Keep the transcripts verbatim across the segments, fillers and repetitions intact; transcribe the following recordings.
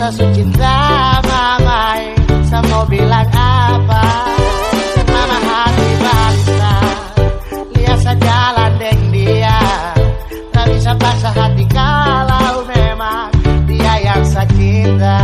sasu cinta mamai, saya mau bilang apa? Mama hati balita, lihat saja landeng dia. Tak bisa paksa hati kalau memang dia yang saya cinta.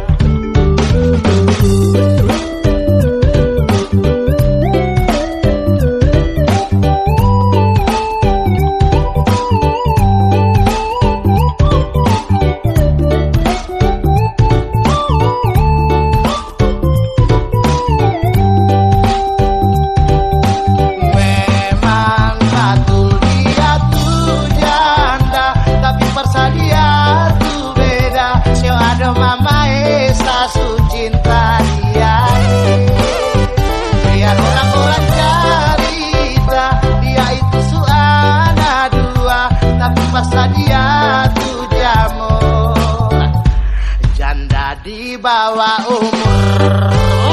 Di bawah umur.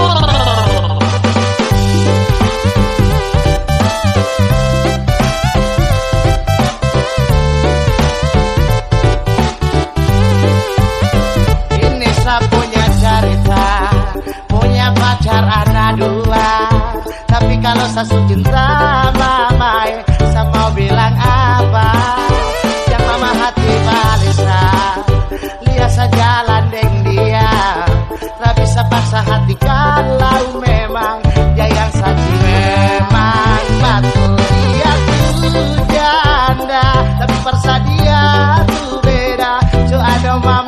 Ini saya punya cerita, punya pacar anak dua. Tapi kalau saya cinta mamai, saya mau bilang apa? Yang mama hati balisa, lihat saja landeng dia. Tak bisa paksa hati kalau memang dia yang saji. Memang betul dia tuh janda, tapi persa dia tuh beda. So ada mama